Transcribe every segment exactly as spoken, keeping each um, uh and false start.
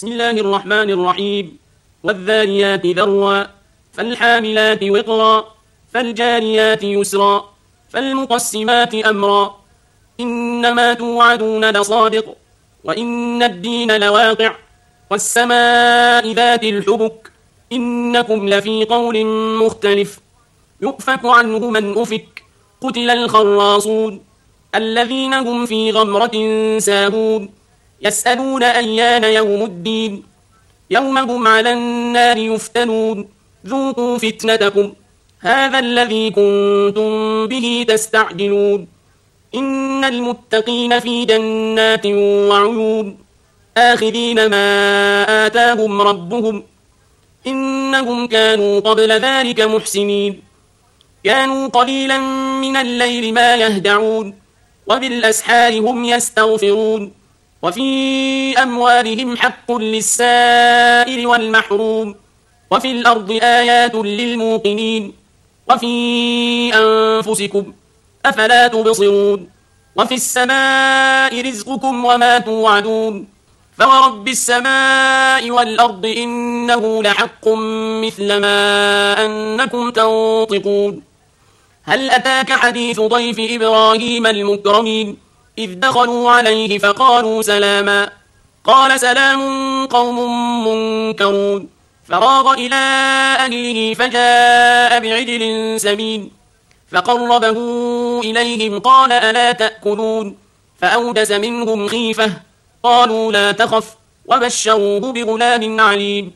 بسم الله الرحمن الرحيم والذاريات ذروا فالحاملات وقرا فالجاريات يسرا فالمقسمات أمرا إنما توعدون لصادق وإن الدين لواقع والسماء ذات الحبك إنكم لفي قول مختلف يؤفك عنه من أفك قتل الخراصون الذين هم في غمرة ساهون يسألون أيان يوم الدين يوم هم على النار يفتنون ذوقوا فتنتكم هذا الذي كنتم به تستعجلون إن المتقين في جنات وعيون آخذين ما آتاهم ربهم إنهم كانوا قبل ذلك محسنين كانوا قليلا من الليل ما يهدعون وبالأسحار هم يستغفرون وفي أموالهم حق للسائل والمحروم وفي الأرض آيات للموقنين وفي أنفسكم أفلا تبصرون وفي السماء رزقكم وما توعدون فورب السماء والأرض إنه لحق مثل ما أنكم تنطقون هل أتاك حديث ضيف إبراهيم المكرمين إذ دخلوا عليه فقالوا سلاما قال سلام قوم منكرون فراغ إلى أهله فجاء بعجل سمين فقربه إليهم قال ألا تأكلون فأوجس منهم خيفة قالوا لا تخف وبشروه بغلام عليم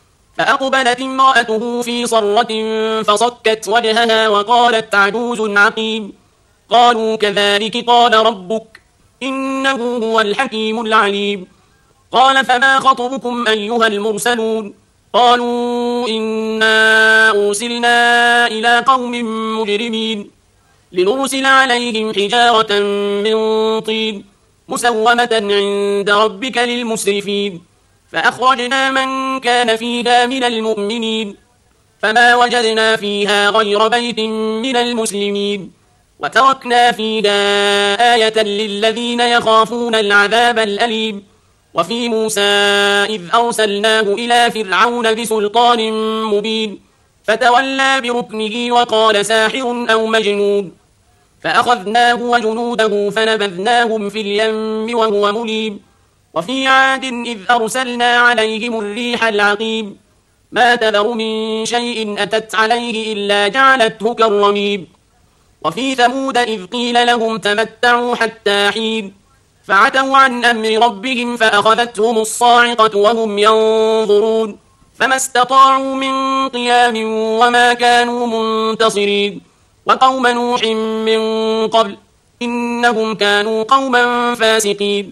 فأقبلت امرأته في صرة فصكت وجهها وقالت عجوز عقيم قالوا كذلك قال ربك إنه هو الحكيم العليم قال فما خطبكم أيها المرسلون قالوا إنا أرسلنا إلى قوم مجرمين لنرسل عليهم حجارة من طين مسومة عند ربك للمسرفين فأخرجنا من كان فيها من المؤمنين فما وجدنا فيها غير بيت من المسلمين وتركنا فيها آية للذين يخافون العذاب الأليم وفي موسى إذ أرسلناه إلى فرعون بسلطان مبين فتولى بركنه وقال ساحر أو مجنون فأخذناه وجنوده فنبذناهم في اليم وهو مليم وفي عاد إذ أرسلنا عليهم الريح العقيم ما تذر من شيء أتت عليه إلا جعلته كالرميم وفي ثمود إذ قيل لهم تمتعوا حتى حين فعتوا عن أمر ربهم فأخذتهم الصاعقة وهم ينظرون فما استطاعوا من قيام وما كانوا منتصرين وقوم نوح من قبل إنهم كانوا قوما فاسقين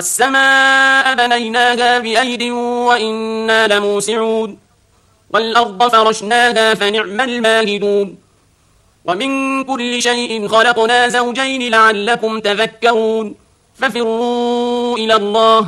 والسماء بنيناها بأيد وإنا لموسعون والأرض فرشناها فنعم الماهدون ومن كل شيء خلقنا زوجين لعلكم تذكرون ففروا إلى الله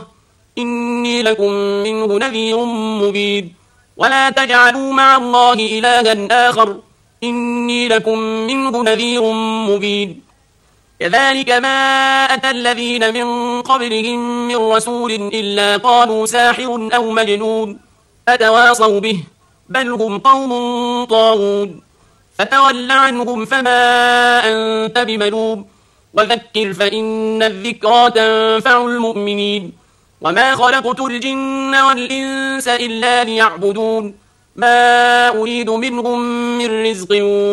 إني لكم منه نذير مبين ولا تجعلوا مع الله إلها آخر إني لكم منه نذير مبين كذلك ما أتى الذين من قبلهم من رسول إلا قالوا ساحر أو مجنون أتواصوا به بل هم قوم طاغون فتول عنهم فما أنت بملوم وذكر فإن الذكرى تنفع المؤمنين وما خلقت الجن والإنس إلا ليعبدون ما أريد منهم من رزق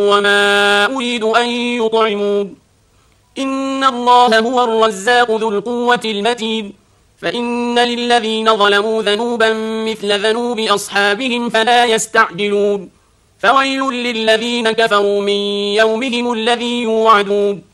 وما أريد أن يطعمون إن الله هو الرزاق ذو القوة المتين فإن للذين ظلموا ذنوبا مثل ذنوب أصحابهم فلا يستعجلون فويل للذين كفروا من يومهم الذي يوعدون